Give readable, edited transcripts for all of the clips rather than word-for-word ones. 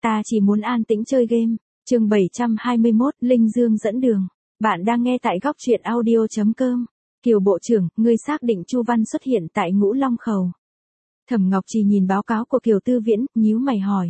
ta chỉ muốn an tĩnh chơi game. Chương 721, Linh Dương dẫn đường. Bạn đang nghe tại góc truyện audio.com. Kiều Bộ trưởng, ngươi xác định Chu Văn xuất hiện tại Ngũ Long Khẩu. Thẩm Ngọc Trì nhìn báo cáo của Kiều Tư Viễn, nhíu mày hỏi.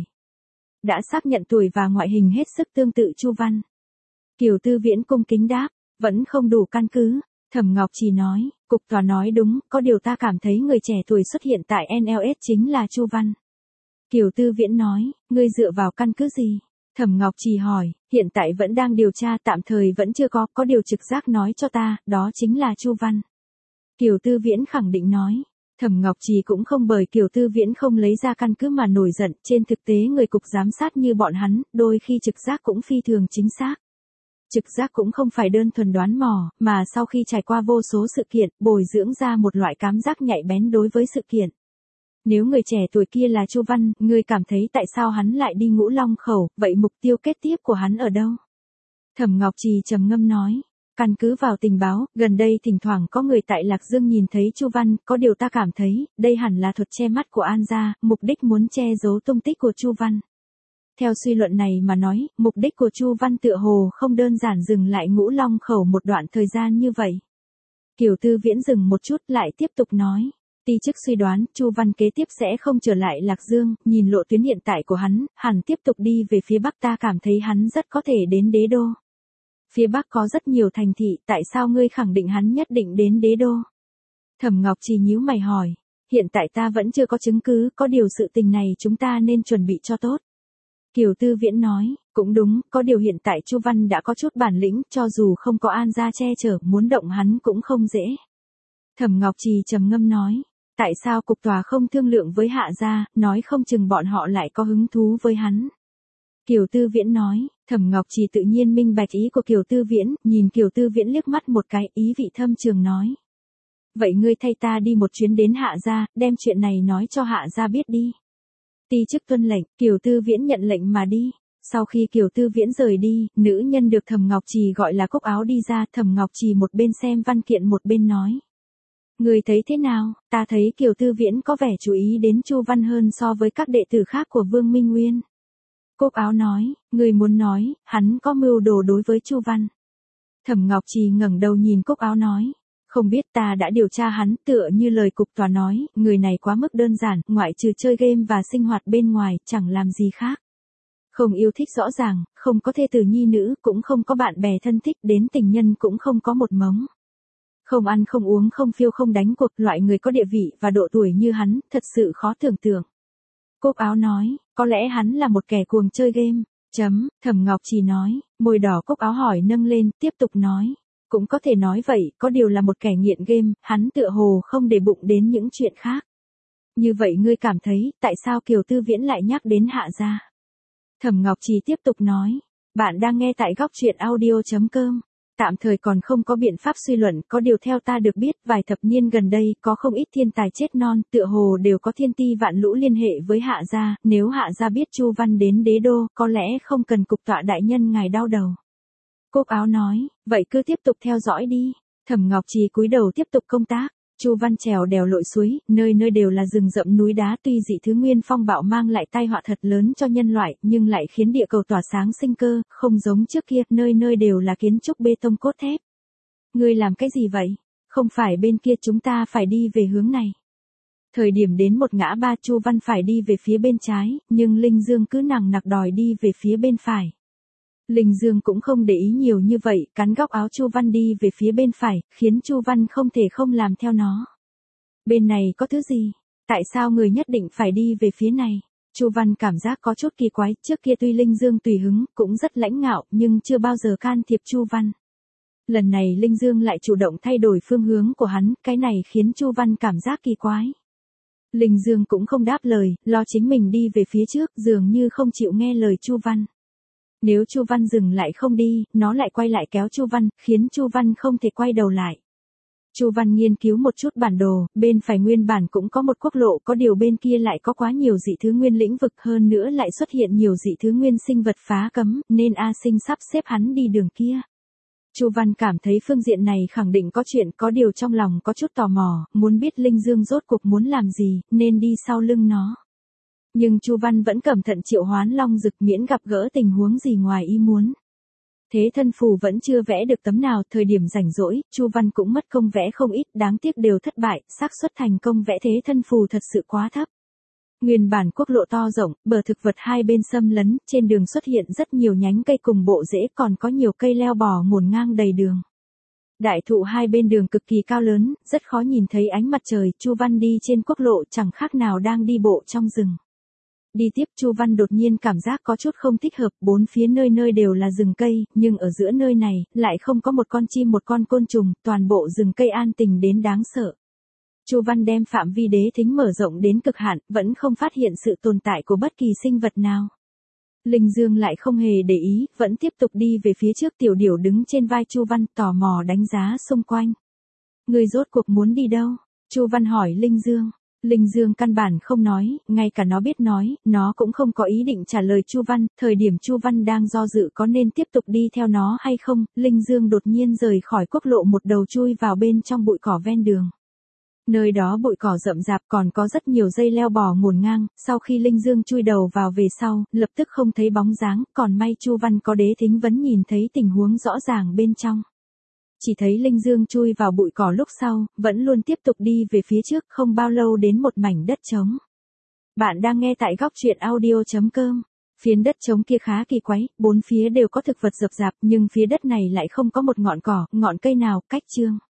Đã xác nhận tuổi và ngoại hình hết sức tương tự Chu Văn. Kiều Tư Viễn cung kính đáp, vẫn không đủ căn cứ. Thẩm Ngọc Trì nói, cục tòa nói đúng, có điều ta cảm thấy người trẻ tuổi xuất hiện tại NLS chính là Chu Văn. Kiều Tư Viễn nói, ngươi dựa vào căn cứ gì? Thẩm Ngọc Trì hỏi, hiện tại vẫn đang điều tra, tạm thời vẫn chưa có điều trực giác nói cho ta, đó chính là Chu Văn. Kiều Tư Viễn khẳng định nói. Thẩm Ngọc Trì cũng không bởi Kiều Tư Viễn không lấy ra căn cứ mà nổi giận, trên thực tế người cục giám sát như bọn hắn, đôi khi trực giác cũng phi thường chính xác. Trực giác cũng không phải đơn thuần đoán mò, mà sau khi trải qua vô số sự kiện, bồi dưỡng ra một loại cảm giác nhạy bén đối với sự kiện. Nếu người trẻ tuổi kia là Chu Văn, ngươi cảm thấy tại sao hắn lại đi Ngũ Long Khẩu, vậy mục tiêu kế tiếp của hắn ở đâu? Thẩm Ngọc Trì trầm ngâm nói, căn cứ vào tình báo, gần đây thỉnh thoảng có người tại Lạc Dương nhìn thấy Chu Văn, có điều ta cảm thấy, đây hẳn là thuật che mắt của An gia, mục đích muốn che giấu tung tích của Chu Văn. Theo suy luận này mà nói, mục đích của Chu Văn tựa hồ không đơn giản dừng lại Ngũ Long Khẩu một đoạn thời gian như vậy. Kiều Tư Viễn dừng một chút lại tiếp tục nói. Ti chức suy đoán, Chu Văn kế tiếp sẽ không trở lại Lạc Dương, nhìn lộ tuyến hiện tại của hắn, hẳn tiếp tục đi về phía Bắc, ta cảm thấy hắn rất có thể đến Đế Đô. Phía Bắc có rất nhiều thành thị, tại sao ngươi khẳng định hắn nhất định đến Đế Đô? Thẩm Ngọc Trì nhíu mày hỏi, hiện tại ta vẫn chưa có chứng cứ, có điều sự tình này chúng ta nên chuẩn bị cho tốt. Kiều Tư Viễn nói, cũng đúng, có điều hiện tại Chu Văn đã có chút bản lĩnh, cho dù không có An gia che chở, muốn động hắn cũng không dễ. Thẩm Ngọc Trì trầm ngâm nói, tại sao cục tòa không thương lượng với Hạ gia, nói không chừng bọn họ lại có hứng thú với hắn. Kiều Tư Viễn nói, Thẩm Ngọc Trì tự nhiên minh bạch ý của Kiều Tư Viễn, nhìn Kiều Tư Viễn liếc mắt một cái, ý vị thâm trường nói. Vậy ngươi thay ta đi một chuyến đến Hạ gia, đem chuyện này nói cho Hạ gia biết đi. Ti chức tuân lệnh, Kiều Tư Viễn nhận lệnh mà đi. Sau khi Kiều Tư Viễn rời đi, nữ nhân được Thẩm Ngọc Trì gọi là Cúc Áo đi ra, Thẩm Ngọc Trì một bên xem văn kiện một bên nói. Người thấy thế nào? Ta thấy Kiều Tư Viễn có vẻ chú ý đến Chu Văn hơn so với các đệ tử khác của Vương Minh Nguyên. Cúc Áo nói, người muốn nói, hắn có mưu đồ đối với Chu Văn. Thẩm Ngọc Trì ngẩng đầu nhìn Cúc Áo nói, không biết, ta đã điều tra hắn, tựa như lời cục tòa nói, người này quá mức đơn giản, ngoại trừ chơi game và sinh hoạt bên ngoài, chẳng làm gì khác. Không yêu thích rõ ràng, không có thê tử nhi nữ, cũng không có bạn bè thân thích, đến tình nhân cũng không có một mống. Không ăn không uống không phiêu không đánh cuộc, loại người có địa vị và độ tuổi như hắn, thật sự khó tưởng tượng. Cúc Áo nói, có lẽ hắn là một kẻ cuồng chơi game. Thẩm Ngọc Trì nói, môi đỏ Cúc Áo hỏi nâng lên, tiếp tục nói. Cũng có thể nói vậy, có điều là một kẻ nghiện game, hắn tựa hồ không để bụng đến những chuyện khác. Như vậy ngươi cảm thấy, tại sao Kiều Tư Viễn lại nhắc đến Hạ gia? Thẩm Ngọc Trì tiếp tục nói, bạn đang nghe tại góc truyện audio.com. Tạm thời còn không có biện pháp suy luận, có điều theo ta được biết, vài thập niên gần đây, có không ít thiên tài chết non, tựa hồ đều có thiên ti vạn lũ liên hệ với Hạ gia, nếu Hạ gia biết Chu Văn đến Đế Đô, có lẽ không cần cục tọa đại nhân ngài đau đầu. Cúc Áo nói, vậy cứ tiếp tục theo dõi đi. Thẩm Ngọc Trì cúi đầu tiếp tục công tác. Chu Văn trèo đèo lội suối, nơi nơi đều là rừng rậm núi đá, tuy dị thứ nguyên phong bạo mang lại tai họa thật lớn cho nhân loại, nhưng lại khiến địa cầu tỏa sáng sinh cơ, không giống trước kia, nơi nơi đều là kiến trúc bê tông cốt thép. Ngươi làm cái gì vậy? Không phải bên kia, chúng ta phải đi về hướng này. Thời điểm đến một ngã ba, Chu Văn phải đi về phía bên trái, nhưng Linh Dương cứ nằng nặc đòi đi về phía bên phải. Linh Dương cũng không để ý nhiều như vậy, cắn góc áo Chu Văn đi về phía bên phải, khiến Chu Văn không thể không làm theo nó. Bên này có thứ gì? Tại sao người nhất định phải đi về phía này? Chu Văn cảm giác có chút kỳ quái, trước kia tuy Linh Dương tùy hứng, cũng rất lãnh ngạo, nhưng chưa bao giờ can thiệp Chu Văn. Lần này Linh Dương lại chủ động thay đổi phương hướng của hắn, cái này khiến Chu Văn cảm giác kỳ quái. Linh Dương cũng không đáp lời, lo chính mình đi về phía trước, dường như không chịu nghe lời Chu Văn. Nếu Chu Văn dừng lại không đi, nó lại quay lại kéo Chu Văn, khiến Chu Văn không thể quay đầu lại. Chu Văn nghiên cứu một chút bản đồ, bên phải nguyên bản cũng có một quốc lộ, có điều bên kia lại có quá nhiều dị thứ nguyên lĩnh vực, hơn nữa lại xuất hiện nhiều dị thứ nguyên sinh vật phá cấm, nên A Sinh sắp xếp hắn đi đường kia. Chu Văn cảm thấy phương diện này khẳng định có chuyện, có điều trong lòng có chút tò mò, muốn biết Linh Dương rốt cuộc muốn làm gì, nên đi sau lưng nó. Nhưng Chu Văn vẫn cẩn thận triệu hoán Long Dực miễn gặp gỡ tình huống gì ngoài ý muốn. Thế thân phù vẫn chưa vẽ được tấm nào, thời điểm rảnh rỗi, Chu Văn cũng mất công vẽ không ít, đáng tiếc đều thất bại, xác suất thành công vẽ thế thân phù thật sự quá thấp. Nguyên bản quốc lộ to rộng, bờ thực vật hai bên xâm lấn, trên đường xuất hiện rất nhiều nhánh cây cùng bộ rễ, còn có nhiều cây leo bò ngổn ngang đầy đường. Đại thụ hai bên đường cực kỳ cao lớn, rất khó nhìn thấy ánh mặt trời, Chu Văn đi trên quốc lộ chẳng khác nào đang đi bộ trong rừng. Đi tiếp Chu Văn đột nhiên cảm giác có chút không thích hợp, bốn phía nơi nơi đều là rừng cây, nhưng ở giữa nơi này, lại không có một con chim một con côn trùng, toàn bộ rừng cây an tĩnh đến đáng sợ. Chu Văn đem phạm vi đế thính mở rộng đến cực hạn, vẫn không phát hiện sự tồn tại của bất kỳ sinh vật nào. Linh Dương lại không hề để ý, vẫn tiếp tục đi về phía trước, Tiểu Điểu đứng trên vai Chu Văn, tò mò đánh giá xung quanh. Người rốt cuộc muốn đi đâu? Chu Văn hỏi Linh Dương. Linh Dương căn bản không nói, ngay cả nó biết nói, nó cũng không có ý định trả lời Chu Văn, thời điểm Chu Văn đang do dự có nên tiếp tục đi theo nó hay không, Linh Dương đột nhiên rời khỏi quốc lộ một đầu chui vào bên trong bụi cỏ ven đường. Nơi đó bụi cỏ rậm rạp còn có rất nhiều dây leo bò ngổn ngang, sau khi Linh Dương chui đầu vào về sau, lập tức không thấy bóng dáng, còn may Chu Văn có đế thính vẫn nhìn thấy tình huống rõ ràng bên trong. Chỉ thấy Linh Dương chui vào bụi cỏ lúc sau, vẫn luôn tiếp tục đi về phía trước, không bao lâu đến một mảnh đất trống. Bạn đang nghe tại góc truyện audio.com. Phiến đất trống kia khá kỳ quái, bốn phía đều có thực vật rậm rạp, nhưng phía đất này lại không có một ngọn cỏ, ngọn cây nào, cách chương.